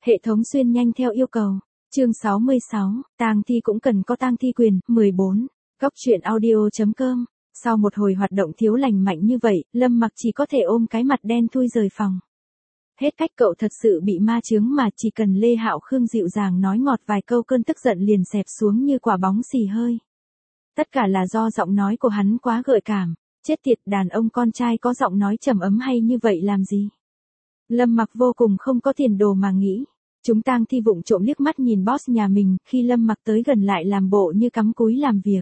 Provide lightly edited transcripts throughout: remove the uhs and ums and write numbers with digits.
Hệ thống xuyên nhanh theo yêu cầu. Chương 66, tang thi cũng cần có tang thi quyền, 14. Góc truyện audio.com. Sau một hồi hoạt động thiếu lành mạnh như vậy, Lâm Mặc chỉ có thể ôm cái mặt đen thui rời phòng. Hết cách, cậu thật sự bị ma chướng mà, chỉ cần Lê Hạo Khương dịu dàng nói ngọt vài câu cơn tức giận liền xẹp xuống như quả bóng xì hơi. Tất cả là do giọng nói của hắn quá gợi cảm. Chết tiệt, đàn ông con trai có giọng nói trầm ấm hay như vậy làm gì? Lâm Mặc vô cùng không có tiền đồ mà nghĩ. Chúng tang thi vụng trộm liếc mắt nhìn boss nhà mình, khi Lâm Mặc tới gần lại làm bộ như cắm cúi làm việc.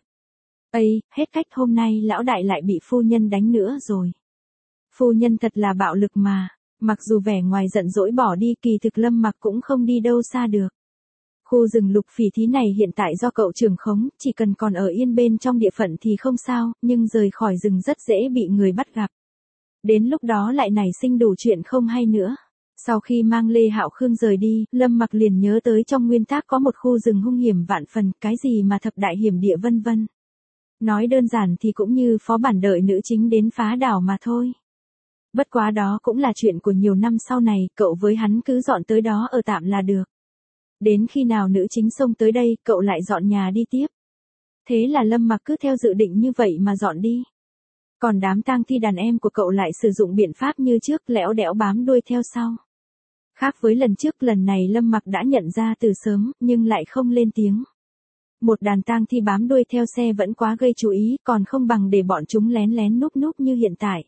Ây, hết cách, hôm nay lão đại lại bị phu nhân đánh nữa rồi. Phu nhân thật là bạo lực mà, mặc dù vẻ ngoài giận dỗi bỏ đi, kỳ thực Lâm Mặc cũng không đi đâu xa được. Khu rừng Lục Phỉ Thí này hiện tại do cậu trưởng khống, chỉ cần còn ở yên bên trong địa phận thì không sao, nhưng rời khỏi rừng rất dễ bị người bắt gặp. Đến lúc đó lại nảy sinh đủ chuyện không hay nữa. Sau khi mang Lê Hạo Khương rời đi, Lâm Mặc liền nhớ tới trong nguyên tắc có một khu rừng hung hiểm vạn phần, cái gì mà thập đại hiểm địa vân vân. Nói đơn giản thì cũng như phó bản đợi nữ chính đến phá đảo mà thôi. Bất quá đó cũng là chuyện của nhiều năm sau này, cậu với hắn cứ dọn tới đó ở tạm là được. Đến khi nào nữ chính xông tới đây, cậu lại dọn nhà đi tiếp. Thế là Lâm Mặc cứ theo dự định như vậy mà dọn đi. Còn đám tang thi đàn em của cậu lại sử dụng biện pháp như trước, lẽo đẽo bám đuôi theo sau. Khác với lần trước, lần này Lâm Mặc đã nhận ra từ sớm, nhưng lại không lên tiếng. Một đàn tang thi bám đuôi theo xe vẫn quá gây chú ý, còn không bằng để bọn chúng lén lén núp núp như hiện tại.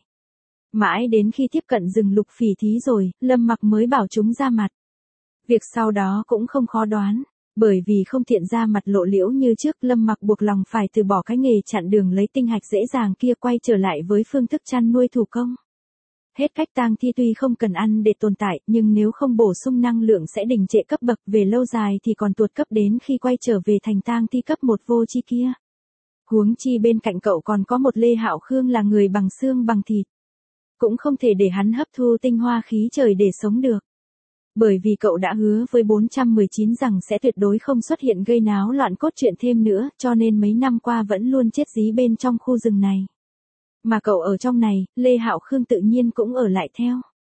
Mãi đến khi tiếp cận rừng Lục Phỉ Thí rồi, Lâm Mặc mới bảo chúng ra mặt. Việc sau đó cũng không khó đoán, bởi vì không tiện ra mặt lộ liễu như trước, Lâm Mặc buộc lòng phải từ bỏ cái nghề chặn đường lấy tinh hạch dễ dàng kia, quay trở lại với phương thức chăn nuôi thủ công. Hết cách, tang thi tuy không cần ăn để tồn tại, nhưng nếu không bổ sung năng lượng sẽ đình trệ cấp bậc, về lâu dài thì còn tuột cấp đến khi quay trở về thành tang thi cấp 1 vô chi kia. Huống chi bên cạnh cậu còn có một Lê Hạo Khương là người bằng xương bằng thịt. Cũng không thể để hắn hấp thu tinh hoa khí trời để sống được. Bởi vì cậu đã hứa với 419 rằng sẽ tuyệt đối không xuất hiện gây náo loạn cốt truyện thêm nữa, cho nên mấy năm qua vẫn luôn chết dí bên trong khu rừng này. Mà cậu ở trong này, Lê Hạo Khương tự nhiên cũng ở lại theo.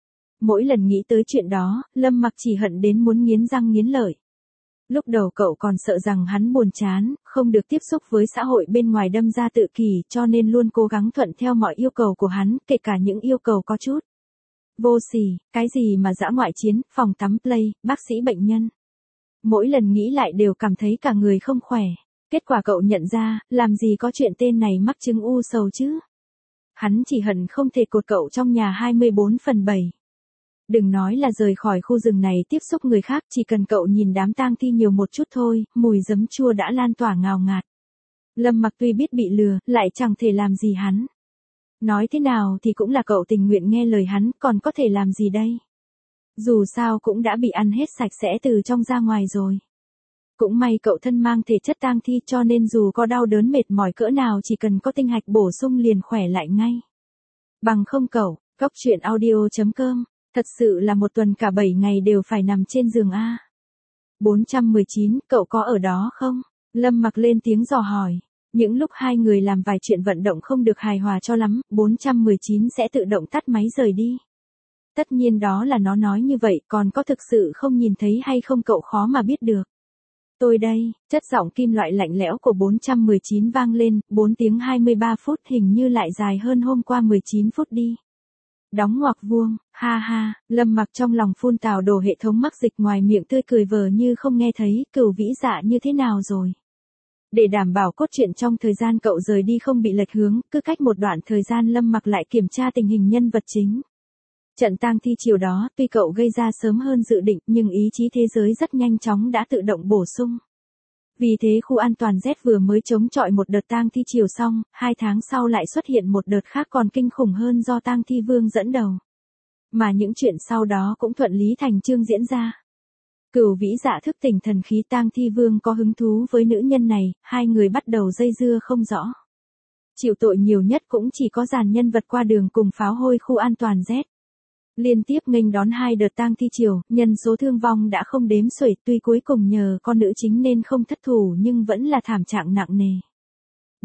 Mỗi lần nghĩ tới chuyện đó, Lâm Mặc chỉ hận đến muốn nghiến răng nghiến lợi. Lúc đầu cậu còn sợ rằng hắn buồn chán, không được tiếp xúc với xã hội bên ngoài đâm ra tự kỷ, cho nên luôn cố gắng thuận theo mọi yêu cầu của hắn, kể cả những yêu cầu có chút vô sỉ, cái gì mà dã ngoại chiến, phòng tắm play, bác sĩ bệnh nhân. Mỗi lần nghĩ lại đều cảm thấy cả người không khỏe. Kết quả cậu nhận ra, làm gì có chuyện tên này mắc chứng u sầu chứ. Hắn chỉ hận không thể cột cậu trong nhà 24/7. Đừng nói là rời khỏi khu rừng này tiếp xúc người khác, chỉ cần cậu nhìn đám tang thi nhiều một chút thôi, mùi giấm chua đã lan tỏa ngào ngạt. Lâm Mặc tuy biết bị lừa, lại chẳng thể làm gì hắn. Nói thế nào thì cũng là cậu tình nguyện nghe lời hắn, còn có thể làm gì đây? Dù sao cũng đã bị ăn hết sạch sẽ từ trong ra ngoài rồi. Cũng may cậu thân mang thể chất tang thi, cho nên dù có đau đớn mệt mỏi cỡ nào chỉ cần có tinh hạch bổ sung liền khỏe lại ngay. Bằng không cậu, góc truyện audio.com, thật sự là một tuần cả 7 ngày đều phải nằm trên giường a. 419, cậu có ở đó không? Lâm Mặc lên tiếng dò hỏi. Những lúc hai người làm vài chuyện vận động không được hài hòa cho lắm, 419 sẽ tự động tắt máy rời đi. Tất nhiên đó là nó nói như vậy, còn có thực sự không nhìn thấy hay không cậu khó mà biết được. Tôi đây, chất giọng kim loại lạnh lẽo của 419 vang lên, 4 tiếng 23 phút hình như lại dài hơn hôm qua 19 phút đi. Đóng ngoặc vuông, ha ha, Lâm Mặc trong lòng phun tào đổ, hệ thống mắc dịch ngoài miệng tươi cười vờ như không nghe thấy. Cửu vĩ dạ như thế nào rồi? Để đảm bảo cốt truyện trong thời gian cậu rời đi không bị lệch hướng, cứ cách một đoạn thời gian Lâm Mặc lại kiểm tra tình hình nhân vật chính. Trận tang thi chiều đó, tuy cậu gây ra sớm hơn dự định, nhưng ý chí thế giới rất nhanh chóng đã tự động bổ sung. Vì thế khu an toàn Z vừa mới chống chọi một đợt tang thi chiều xong, 2 tháng sau lại xuất hiện một đợt khác còn kinh khủng hơn do tang thi vương dẫn đầu. Mà những chuyện sau đó cũng thuận lý thành chương diễn ra. Cửu vĩ dạ thức tỉnh thần khí, tang thi vương có hứng thú với nữ nhân này, hai người bắt đầu dây dưa không rõ. Chịu tội nhiều nhất cũng chỉ có dàn nhân vật qua đường cùng pháo hôi khu an toàn Z. Liên tiếp nghênh đón 2 đợt tang thi chiều, nhân số thương vong đã không đếm xuể, tuy cuối cùng nhờ con nữ chính nên không thất thủ nhưng vẫn là thảm trạng nặng nề.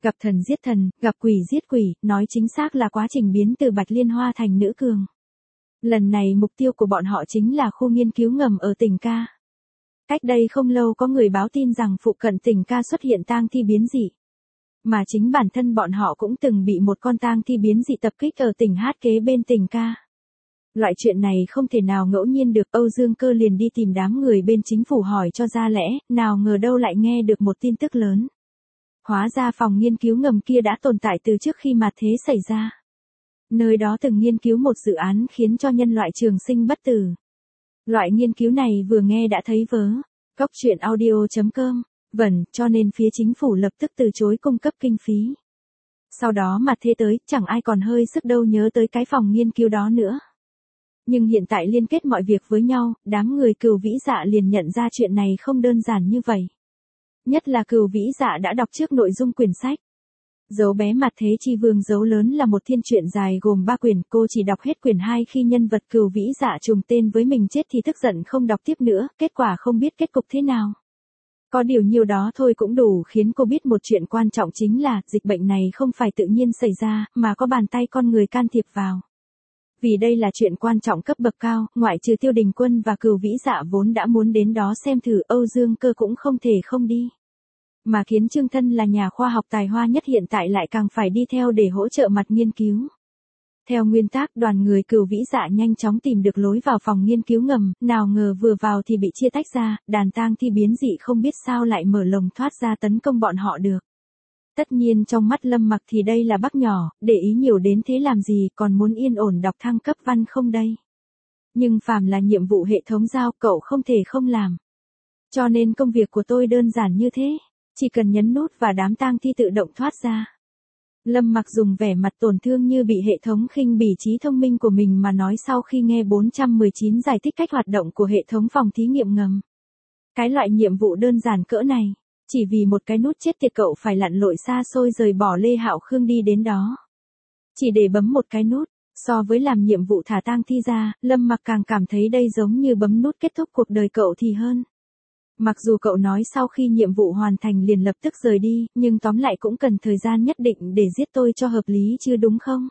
Gặp thần giết thần, gặp quỷ giết quỷ, nói chính xác là quá trình biến từ Bạch Liên Hoa thành nữ cường. Lần này mục tiêu của bọn họ chính là khu nghiên cứu ngầm ở tỉnh Ca. Cách đây không lâu có người báo tin rằng phụ cận tỉnh Ca xuất hiện tang thi biến dị. Mà chính bản thân bọn họ cũng từng bị một con tang thi biến dị tập kích ở tỉnh Hát kế bên tỉnh Ca. Loại chuyện này không thể nào ngẫu nhiên được, Âu Dương Cơ liền đi tìm đám người bên chính phủ hỏi cho ra lẽ, nào ngờ đâu lại nghe được một tin tức lớn. Hóa ra phòng nghiên cứu ngầm kia đã tồn tại từ trước khi mạt thế xảy ra. Nơi đó từng nghiên cứu một dự án khiến cho nhân loại trường sinh bất tử. Loại nghiên cứu này vừa nghe đã thấy vớ. Cóc truyện audio.com. Vẩn, cho nên phía chính phủ lập tức từ chối cung cấp kinh phí. Sau đó mạt thế tới, chẳng ai còn hơi sức đâu nhớ tới cái phòng nghiên cứu đó nữa. Nhưng hiện tại liên kết mọi việc với nhau, đám người Cừu Vĩ Dạ liền nhận ra chuyện này không đơn giản như vậy. Nhất là Cừu Vĩ Dạ đã đọc trước nội dung quyển sách. Dấu bé mặt thế chi vương dấu lớn là một thiên truyện dài gồm 3 quyển, cô chỉ đọc hết quyển 2 khi nhân vật Cừu Vĩ Dạ trùng tên với mình chết thì tức giận không đọc tiếp nữa, kết quả không biết kết cục thế nào. Có điều nhiều đó thôi cũng đủ khiến cô biết một chuyện quan trọng chính là dịch bệnh này không phải tự nhiên xảy ra, mà có bàn tay con người can thiệp vào. Vì đây là chuyện quan trọng cấp bậc cao, ngoại trừ Tiêu Đình Quân và Cừu Vĩ Dạ vốn đã muốn đến đó xem thử, Âu Dương Cơ cũng không thể không đi. Mà Kiến Trương thân là nhà khoa học tài hoa nhất hiện tại lại càng phải đi theo để hỗ trợ mặt nghiên cứu. Theo nguyên tắc, đoàn người Cừu Vĩ Dạ nhanh chóng tìm được lối vào phòng nghiên cứu ngầm, nào ngờ vừa vào thì bị chia tách ra, đàn tang thi biến dị không biết sao lại mở lồng thoát ra tấn công bọn họ được. Tất nhiên trong mắt Lâm Mặc thì đây là bác nhỏ, để ý nhiều đến thế làm gì, còn muốn yên ổn đọc thăng cấp văn không đây. Nhưng phàm là nhiệm vụ hệ thống giao, cậu không thể không làm. Cho nên công việc của tôi đơn giản như thế, chỉ cần nhấn nút và đám tang thi tự động thoát ra. Lâm Mặc dùng vẻ mặt tổn thương như bị hệ thống khinh bỉ trí thông minh của mình mà nói sau khi nghe 419 giải thích cách hoạt động của hệ thống phòng thí nghiệm ngầm. Cái loại nhiệm vụ đơn giản cỡ này, chỉ vì một cái nút chết tiệt cậu phải lặn lội xa xôi rời bỏ Lê Hạo Khương đi đến đó. Chỉ để bấm một cái nút, so với làm nhiệm vụ thả tang thi ra, Lâm Mặc càng cảm thấy đây giống như bấm nút kết thúc cuộc đời cậu thì hơn. Mặc dù cậu nói sau khi nhiệm vụ hoàn thành liền lập tức rời đi, nhưng tóm lại cũng cần thời gian nhất định để giết tôi cho hợp lý chứ đúng không?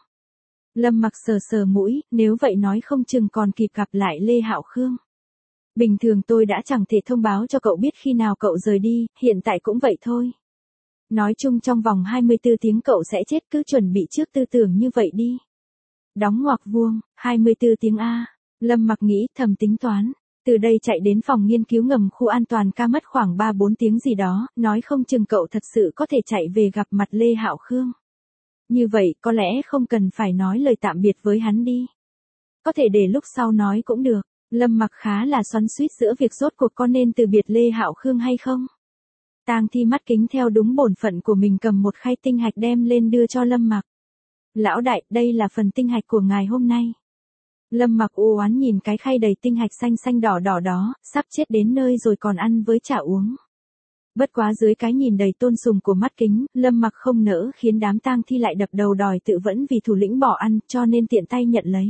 Lâm Mặc sờ sờ mũi, nếu vậy nói không chừng còn kịp gặp lại Lê Hạo Khương. Bình thường tôi đã chẳng thể thông báo cho cậu biết khi nào cậu rời đi, hiện tại cũng vậy thôi. Nói chung trong vòng 24 tiếng cậu sẽ chết, cứ chuẩn bị trước tư tưởng như vậy đi. Đóng ngoặc vuông, 24 tiếng A. Lâm Mặc nghĩ thầm tính toán. Từ đây chạy đến phòng nghiên cứu ngầm khu an toàn ca mất khoảng 3-4 tiếng gì đó, nói không chừng cậu thật sự có thể chạy về gặp mặt Lê Hạo Khương. Như vậy có lẽ không cần phải nói lời tạm biệt với hắn đi. Có thể để lúc sau nói cũng được. Lâm Mặc khá là xoắn xuýt giữa việc rốt cuộc có nên từ biệt Lê Hạo Khương hay không. Tang Thi mắt kính theo đúng bổn phận của mình cầm một khay tinh hạch đem lên đưa cho Lâm Mặc. Lão đại, đây là phần tinh hạch của ngài hôm nay. Lâm Mặc u oán nhìn cái khay đầy tinh hạch xanh xanh đỏ đỏ đó, sắp chết đến nơi rồi còn ăn với chả uống. Bất quá dưới cái nhìn đầy tôn sùng của mắt kính, Lâm Mặc không nỡ khiến đám tang thi lại đập đầu đòi tự vẫn vì thủ lĩnh bỏ ăn, cho nên tiện tay nhận lấy.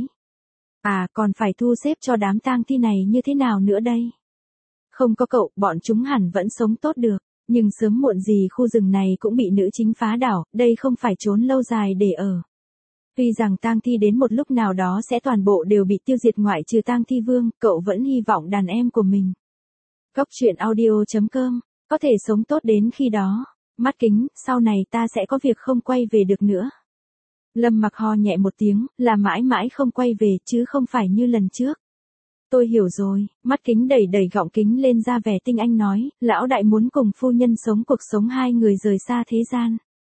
À, còn phải thu xếp cho đám tang thi này như thế nào nữa đây? Không có cậu, bọn chúng hẳn vẫn sống tốt được, nhưng sớm muộn gì khu rừng này cũng bị nữ chính phá đảo, đây không phải trốn lâu dài để ở. Tuy rằng tang thi đến một lúc nào đó sẽ toàn bộ đều bị tiêu diệt ngoại trừ tang thi vương, cậu vẫn hy vọng đàn em của mình. Cóc truyện audio.com, có thể sống tốt đến khi đó. Mắt kính, sau này ta sẽ có việc không quay về được nữa. Lâm Mặc ho nhẹ một tiếng, là mãi mãi không quay về chứ không phải như lần trước. Tôi hiểu rồi, mắt kính đẩy đẩy gọng kính lên ra vẻ tinh anh nói, lão đại muốn cùng phu nhân sống cuộc sống hai người rời xa thế gian.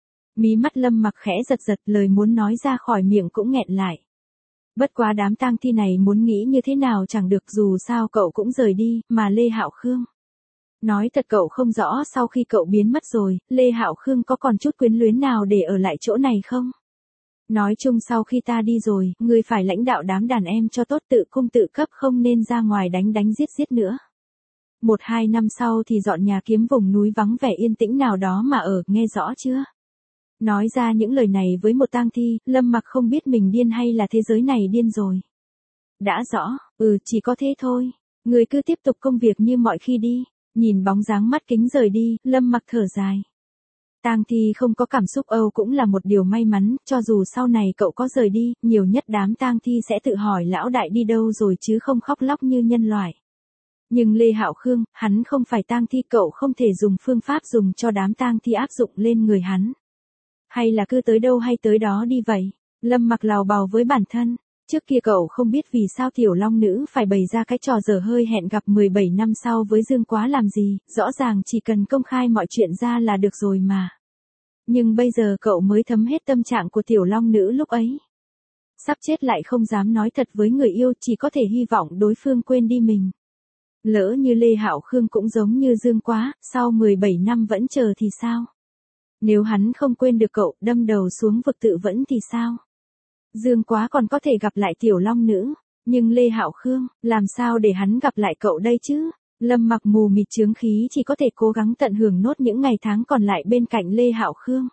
Mí mắt Lâm Mặc khẽ giật giật, lời muốn nói ra khỏi miệng cũng nghẹn lại. Bất quá đám tang thi này muốn nghĩ như thế nào chẳng được, dù sao cậu cũng rời đi, mà Lê Hạo Khương. Nói thật cậu không rõ sau khi cậu biến mất rồi, Lê Hạo Khương có còn chút quyến luyến nào để ở lại chỗ này không? Nói chung sau khi ta đi rồi, ngươi phải lãnh đạo đám đàn em cho tốt, tự cung tự cấp, không nên ra ngoài đánh đánh giết giết nữa. 1-2 năm sau thì dọn nhà kiếm vùng núi vắng vẻ yên tĩnh nào đó mà ở, nghe rõ chưa? Nói ra những lời này với một tang thi, Lâm Mặc không biết mình điên hay là thế giới này điên rồi. Đã rõ, chỉ có thế thôi. Người cứ tiếp tục công việc như mọi khi đi. Nhìn bóng dáng mắt kính rời đi, Lâm Mặc thở dài. Tang thi không có cảm xúc âu cũng là một điều may mắn, cho dù sau này cậu có rời đi, nhiều nhất đám tang thi sẽ tự hỏi lão đại đi đâu rồi chứ không khóc lóc như nhân loại. Nhưng Lê Hạo Khương, hắn không phải tang thi, cậu không thể dùng phương pháp dùng cho đám tang thi áp dụng lên người hắn. Hay là cứ tới đâu hay tới đó đi vậy? Lâm Mặc lào bào với bản thân. Trước kia cậu không biết vì sao tiểu long nữ phải bày ra cái trò dở hơi hẹn gặp 17 năm sau với Dương Quá làm gì, rõ ràng chỉ cần công khai mọi chuyện ra là được rồi mà. Nhưng bây giờ cậu mới thấm hết tâm trạng của tiểu long nữ lúc ấy. Sắp chết lại không dám nói thật với người yêu, chỉ có thể hy vọng đối phương quên đi mình. Lỡ như Lê Hạo Khương cũng giống như Dương Quá, sau 17 năm vẫn chờ thì sao? Nếu hắn không quên được cậu, đâm đầu xuống vực tự vẫn thì sao? Dương Quá còn có thể gặp lại tiểu long nữ, nhưng Lê Hạo Khương, làm sao để hắn gặp lại cậu đây chứ? Lâm Mặc mù mịt chướng khí chỉ có thể cố gắng tận hưởng nốt những ngày tháng còn lại bên cạnh Lê Hạo Khương.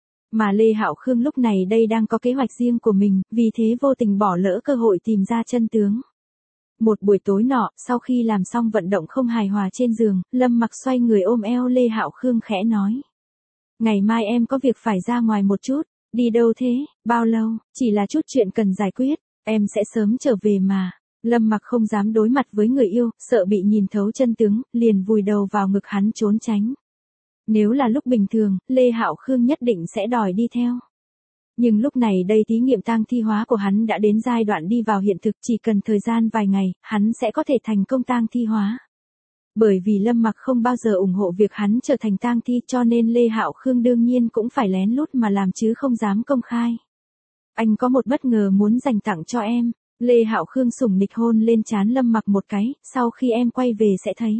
Mà Lê Hạo Khương lúc này đây đang có kế hoạch riêng của mình, vì thế vô tình bỏ lỡ cơ hội tìm ra chân tướng. Một buổi tối nọ, sau khi làm xong vận động không hài hòa trên giường, Lâm Mặc xoay người ôm eo Lê Hạo Khương khẽ nói. Ngày mai em có việc phải ra ngoài một chút. Đi đâu thế, bao lâu, chỉ là chút chuyện cần giải quyết, em sẽ sớm trở về mà. Lâm Mặc không dám đối mặt với người yêu, sợ bị nhìn thấu chân tướng, liền vùi đầu vào ngực hắn trốn tránh. Nếu là lúc bình thường, Lê Hạo Khương nhất định sẽ đòi đi theo. Nhưng lúc này đây thí nghiệm tang thi hóa của hắn đã đến giai đoạn đi vào hiện thực, chỉ cần thời gian vài ngày, hắn sẽ có thể thành công tang thi hóa. Bởi vì Lâm Mặc không bao giờ ủng hộ việc hắn trở thành tang thi, cho nên Lê Hạo Khương đương nhiên cũng phải lén lút mà làm chứ không dám công khai. Anh có một bất ngờ muốn dành tặng cho em. Lê Hạo Khương sủng nịch hôn lên trán Lâm Mặc một cái, sau khi em quay về sẽ thấy.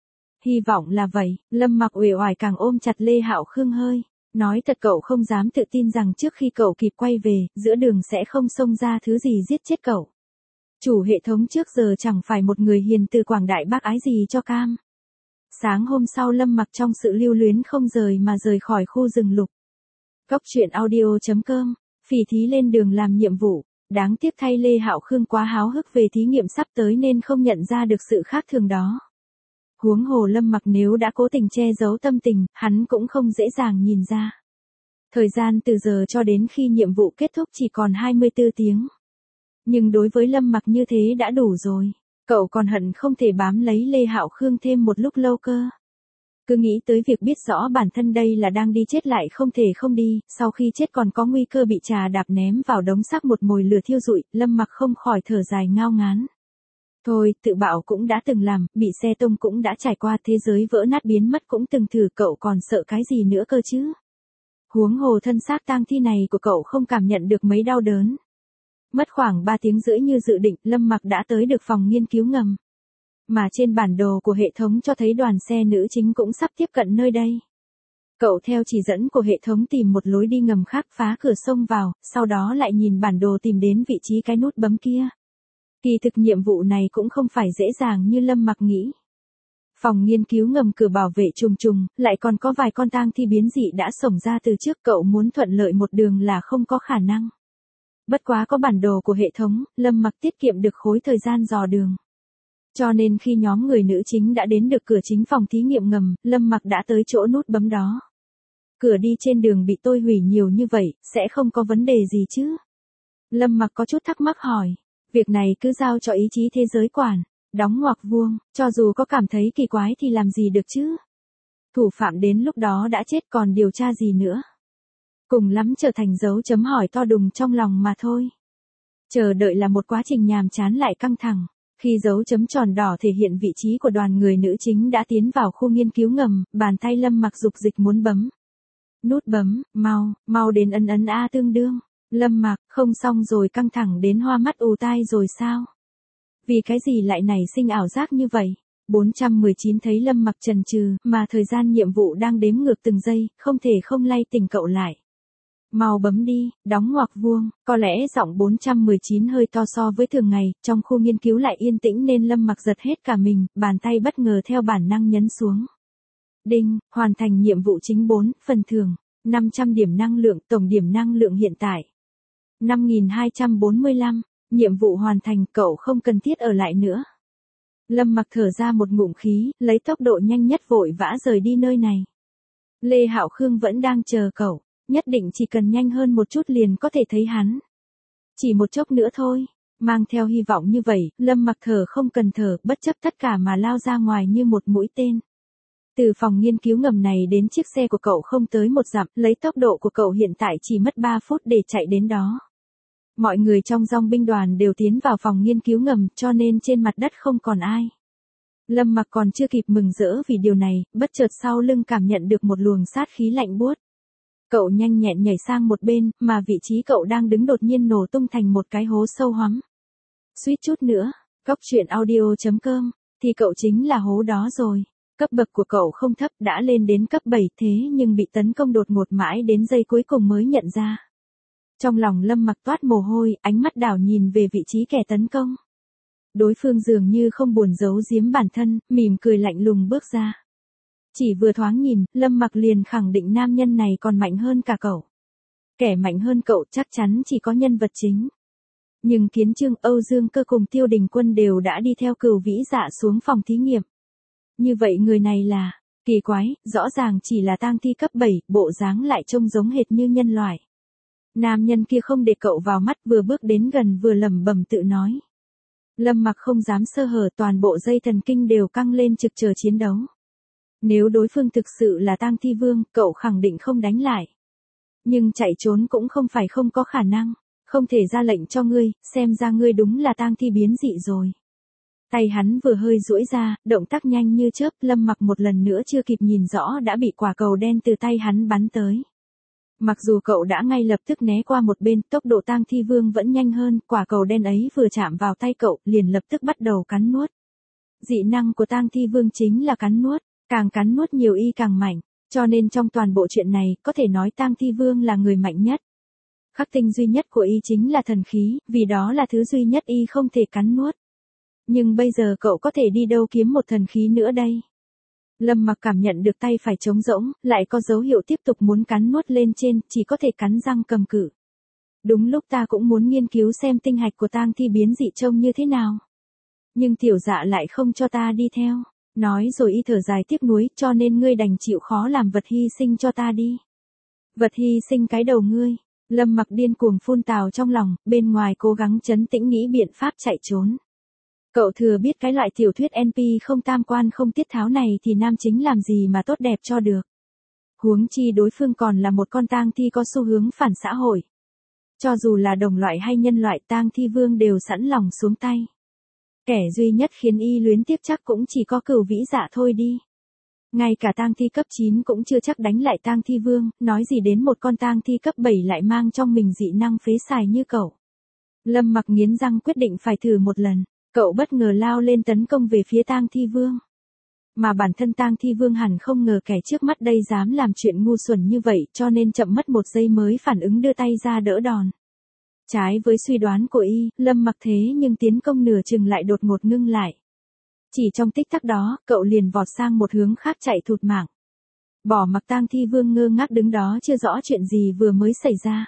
Hy vọng là vậy. Lâm Mặc uể oải càng ôm chặt Lê Hạo Khương hơi. Nói thật cậu không dám tự tin rằng trước khi cậu kịp quay về, giữa đường sẽ không xông ra thứ gì giết chết cậu. Chủ hệ thống trước giờ chẳng phải một người hiền từ quảng đại bác ái gì cho cam. Sáng hôm sau Lâm Mặc trong sự lưu luyến không rời mà rời khỏi khu rừng lục. Cốc truyện audio.com, Phỉ Thí lên đường làm nhiệm vụ. Đáng tiếc thay Lê Hạo Khương quá háo hức về thí nghiệm sắp tới nên không nhận ra được sự khác thường đó. Huống hồ Lâm Mặc nếu đã cố tình che giấu tâm tình, hắn cũng không dễ dàng nhìn ra. Thời gian từ giờ cho đến khi nhiệm vụ kết thúc chỉ còn 24 tiếng. Nhưng đối với Lâm Mặc như thế đã đủ rồi. Cậu còn hận không thể bám lấy Lê Hạo Khương thêm một lúc lâu cơ. Cứ nghĩ tới việc biết rõ bản thân đây là đang đi chết lại không thể không đi, sau khi chết còn có nguy cơ bị trà đạp ném vào đống xác một mồi lửa thiêu rụi, Lâm Mặc không khỏi thở dài ngao ngán. Thôi, tự bạo cũng đã từng làm, bị xe tông cũng đã trải qua, thế giới vỡ nát biến mất cũng từng thử, cậu còn sợ cái gì nữa cơ chứ? Huống hồ thân xác tang thi này của cậu không cảm nhận được mấy đau đớn. Mất khoảng 3 tiếng rưỡi như dự định, Lâm Mặc đã tới được phòng nghiên cứu ngầm. Mà trên bản đồ của hệ thống cho thấy đoàn xe nữ chính cũng sắp tiếp cận nơi đây. Cậu theo chỉ dẫn của hệ thống tìm một lối đi ngầm khác, phá cửa sông vào, sau đó lại nhìn bản đồ tìm đến vị trí cái nút bấm kia. Kỳ thực nhiệm vụ này cũng không phải dễ dàng như Lâm Mặc nghĩ. Phòng nghiên cứu ngầm cửa bảo vệ trùng trùng, lại còn có vài con tang thi biến dị đã xổng ra từ trước, cậu muốn thuận lợi một đường là không có khả năng. Bất quá có bản đồ của hệ thống, Lâm Mặc tiết kiệm được khối thời gian dò đường. Cho nên khi nhóm người nữ chính đã đến được cửa chính phòng thí nghiệm ngầm, Lâm Mặc đã tới chỗ nút bấm đó. Cửa đi trên đường bị tôi hủy nhiều như vậy, sẽ không có vấn đề gì chứ? Lâm Mặc có chút thắc mắc hỏi. Việc này cứ giao cho ý chí thế giới quản. Đóng ngoặc vuông, cho dù có cảm thấy kỳ quái thì làm gì được chứ? Thủ phạm đến lúc đó đã chết còn điều tra gì nữa? Cùng lắm trở thành dấu chấm hỏi to đùng trong lòng mà thôi. Chờ đợi là một quá trình nhàm chán lại căng thẳng. Khi dấu chấm tròn đỏ thể hiện vị trí của đoàn người nữ chính đã tiến vào khu nghiên cứu ngầm, bàn tay Lâm Mặc dục dịch muốn bấm. Nút bấm, mau đến ấn A tương đương. Lâm Mặc, không xong rồi, căng thẳng đến hoa mắt ù tai rồi sao? Vì cái gì lại nảy sinh ảo giác như vậy? 419 thấy Lâm Mặc chần chừ, mà thời gian nhiệm vụ đang đếm ngược từng giây, không thể không lay tỉnh cậu lại. Mau bấm đi, đóng ngoặc vuông, có lẽ giọng 419 hơi to so với thường ngày, trong khu nghiên cứu lại yên tĩnh nên Lâm Mặc giật hết cả mình, bàn tay bất ngờ theo bản năng nhấn xuống. Đinh, hoàn thành nhiệm vụ chính 4, phần thưởng, 500 điểm năng lượng, tổng điểm năng lượng hiện tại 5245, nhiệm vụ hoàn thành, cậu không cần thiết ở lại nữa. Lâm Mặc thở ra một ngụm khí, lấy tốc độ nhanh nhất vội vã rời đi nơi này. Lê Hạo Khương vẫn đang chờ cậu, nhất định chỉ cần nhanh hơn một chút liền có thể thấy hắn. Chỉ một chốc nữa thôi, mang theo hy vọng như vậy, Lâm Mặc thở không cần thở, bất chấp tất cả mà lao ra ngoài như một mũi tên. Từ phòng nghiên cứu ngầm này đến chiếc xe của cậu không tới một dặm, lấy tốc độ của cậu hiện tại chỉ mất 3 phút để chạy đến đó. Mọi người trong dòng binh đoàn đều tiến vào phòng nghiên cứu ngầm, cho nên trên mặt đất không còn ai. Lâm Mặc còn chưa kịp mừng rỡ vì điều này, bất chợt sau lưng cảm nhận được một luồng sát khí lạnh buốt. Cậu nhanh nhẹn nhảy sang một bên, mà vị trí cậu đang đứng đột nhiên nổ tung thành một cái hố sâu hoắm. Suýt chút nữa, Cóc Truyện Audio.com, thì cậu chính là hố đó rồi. Cấp bậc của cậu không thấp, đã lên đến cấp 7 thế nhưng bị tấn công đột ngột mãi đến giây cuối cùng mới nhận ra. Trong lòng Lâm Mặc toát mồ hôi, ánh mắt đảo nhìn về vị trí kẻ tấn công. Đối phương dường như không buồn giấu giếm bản thân, mỉm cười lạnh lùng bước ra. Chỉ vừa thoáng nhìn, Lâm Mặc liền khẳng định nam nhân này còn mạnh hơn cả cậu. Kẻ mạnh hơn cậu chắc chắn chỉ có nhân vật chính. Nhưng Kiến Trương, Âu Dương Cơ cùng Tiêu Đình Quân đều đã đi theo Cửu Vĩ Dạ xuống phòng thí nghiệm. Như vậy người này là, kỳ quái, rõ ràng chỉ là tang thi cấp 7, bộ dáng lại trông giống hệt như nhân loại. Nam nhân kia không để cậu vào mắt, vừa bước đến gần vừa lẩm bẩm tự nói. Lâm Mặc không dám sơ hở, toàn bộ dây thần kinh đều căng lên trực chờ chiến đấu. Nếu đối phương thực sự là tang thi vương, cậu khẳng định không đánh lại. Nhưng chạy trốn cũng không phải không có khả năng, không thể ra lệnh cho ngươi, xem ra ngươi đúng là tang thi biến dị rồi. Tay hắn vừa hơi duỗi ra, động tác nhanh như chớp, Lâm Mặc một lần nữa chưa kịp nhìn rõ đã bị quả cầu đen từ tay hắn bắn tới. Mặc dù cậu đã ngay lập tức né qua một bên, tốc độ tang thi vương vẫn nhanh hơn, quả cầu đen ấy vừa chạm vào tay cậu, liền lập tức bắt đầu cắn nuốt. Dị năng của tang thi vương chính là cắn nuốt, càng cắn nuốt nhiều y càng mạnh, cho nên trong toàn bộ chuyện này, có thể nói tang thi vương là người mạnh nhất. Khắc tinh duy nhất của y chính là thần khí, vì đó là thứ duy nhất y không thể cắn nuốt. Nhưng bây giờ cậu có thể đi đâu kiếm một thần khí nữa đây? Lâm Mặc cảm nhận được tay phải trống rỗng, lại có dấu hiệu tiếp tục muốn cắn nuốt lên trên, chỉ có thể cắn răng cầm cự. Đúng lúc ta cũng muốn nghiên cứu xem tinh hạch của tang thi biến dị trông như thế nào. Nhưng tiểu dạ lại không cho ta đi theo. Nói rồi y thở dài tiếc nuối, cho nên ngươi đành chịu khó làm vật hy sinh cho ta đi. Vật hy sinh cái đầu ngươi. Lâm Mặc điên cuồng phun tào trong lòng, bên ngoài cố gắng trấn tĩnh nghĩ biện pháp chạy trốn. Cậu thừa biết cái loại tiểu thuyết NP không tam quan không tiết tháo này thì nam chính làm gì mà tốt đẹp cho được. Huống chi đối phương còn là một con tang thi có xu hướng phản xã hội. Cho dù là đồng loại hay nhân loại, tang thi vương đều sẵn lòng xuống tay. Kẻ duy nhất khiến y luyến tiếc chắc cũng chỉ có Cửu Vĩ Dạ thôi đi. Ngay cả tang thi cấp 9 cũng chưa chắc đánh lại tang thi vương, nói gì đến một con tang thi cấp 7 lại mang trong mình dị năng phế xài như cậu. Lâm Mặc nghiến răng quyết định phải thử một lần. Cậu bất ngờ lao lên tấn công về phía tang thi vương. Mà bản thân tang thi vương hẳn không ngờ kẻ trước mắt đây dám làm chuyện ngu xuẩn như vậy, cho nên chậm mất một giây mới phản ứng đưa tay ra đỡ đòn. Trái với suy đoán của y, Lâm Mặc thế nhưng tiến công nửa chừng lại đột ngột ngưng lại. Chỉ trong tích tắc đó, cậu liền vọt sang một hướng khác chạy thụt mạng. Bỏ mặc tang thi vương ngơ ngác đứng đó chưa rõ chuyện gì vừa mới xảy ra.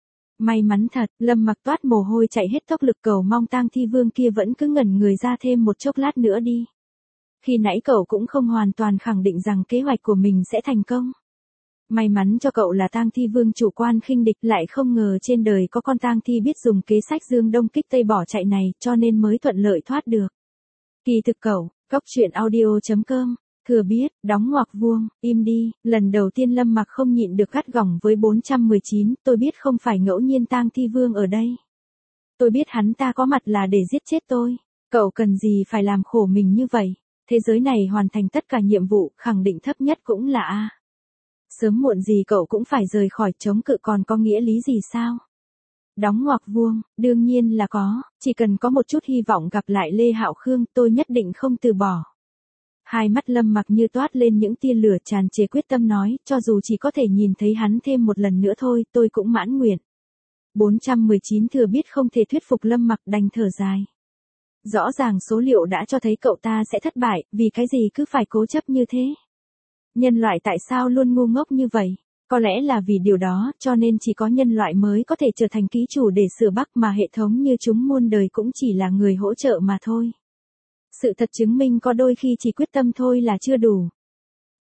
May mắn thật, Lâm Mặc toát mồ hôi chạy hết tốc lực, cầu mong tang thi vương kia vẫn cứ ngẩn người ra thêm một chốc lát nữa đi. Khi nãy cậu cũng không hoàn toàn khẳng định rằng kế hoạch của mình sẽ thành công. May mắn cho cậu là tang thi vương chủ quan khinh địch, lại không ngờ trên đời có con tang thi biết dùng kế sách dương đông kích tây bỏ chạy này, cho nên mới thuận lợi thoát được. Kỳ thực cậu, Cóc Truyện Audio.com, thừa biết, đóng ngoặc vuông, im đi, lần đầu tiên Lâm Mặc không nhịn được gắt gỏng với 419, tôi biết không phải ngẫu nhiên tang thi vương ở đây. Tôi biết hắn ta có mặt là để giết chết tôi, cậu cần gì phải làm khổ mình như vậy, thế giới này hoàn thành tất cả nhiệm vụ, khẳng định thấp nhất cũng là A. Sớm muộn gì cậu cũng phải rời khỏi, chống cự còn có nghĩa lý gì sao? Đóng ngoặc vuông, đương nhiên là có, chỉ cần có một chút hy vọng gặp lại Lê Hạo Khương, tôi nhất định không từ bỏ. Hai mắt Lâm Mặc như toát lên những tia lửa, tràn trề quyết tâm nói, cho dù chỉ có thể nhìn thấy hắn thêm một lần nữa thôi, tôi cũng mãn nguyện. 419 thừa biết không thể thuyết phục Lâm Mặc, đành thở dài. Rõ ràng số liệu đã cho thấy cậu ta sẽ thất bại, vì cái gì cứ phải cố chấp như thế? Nhân loại tại sao luôn ngu ngốc như vậy? Có lẽ là vì điều đó, cho nên chỉ có nhân loại mới có thể trở thành ký chủ để sửa Bắc, mà hệ thống như chúng muôn đời cũng chỉ là người hỗ trợ mà thôi. Sự thật chứng minh có đôi khi chỉ quyết tâm thôi là chưa đủ.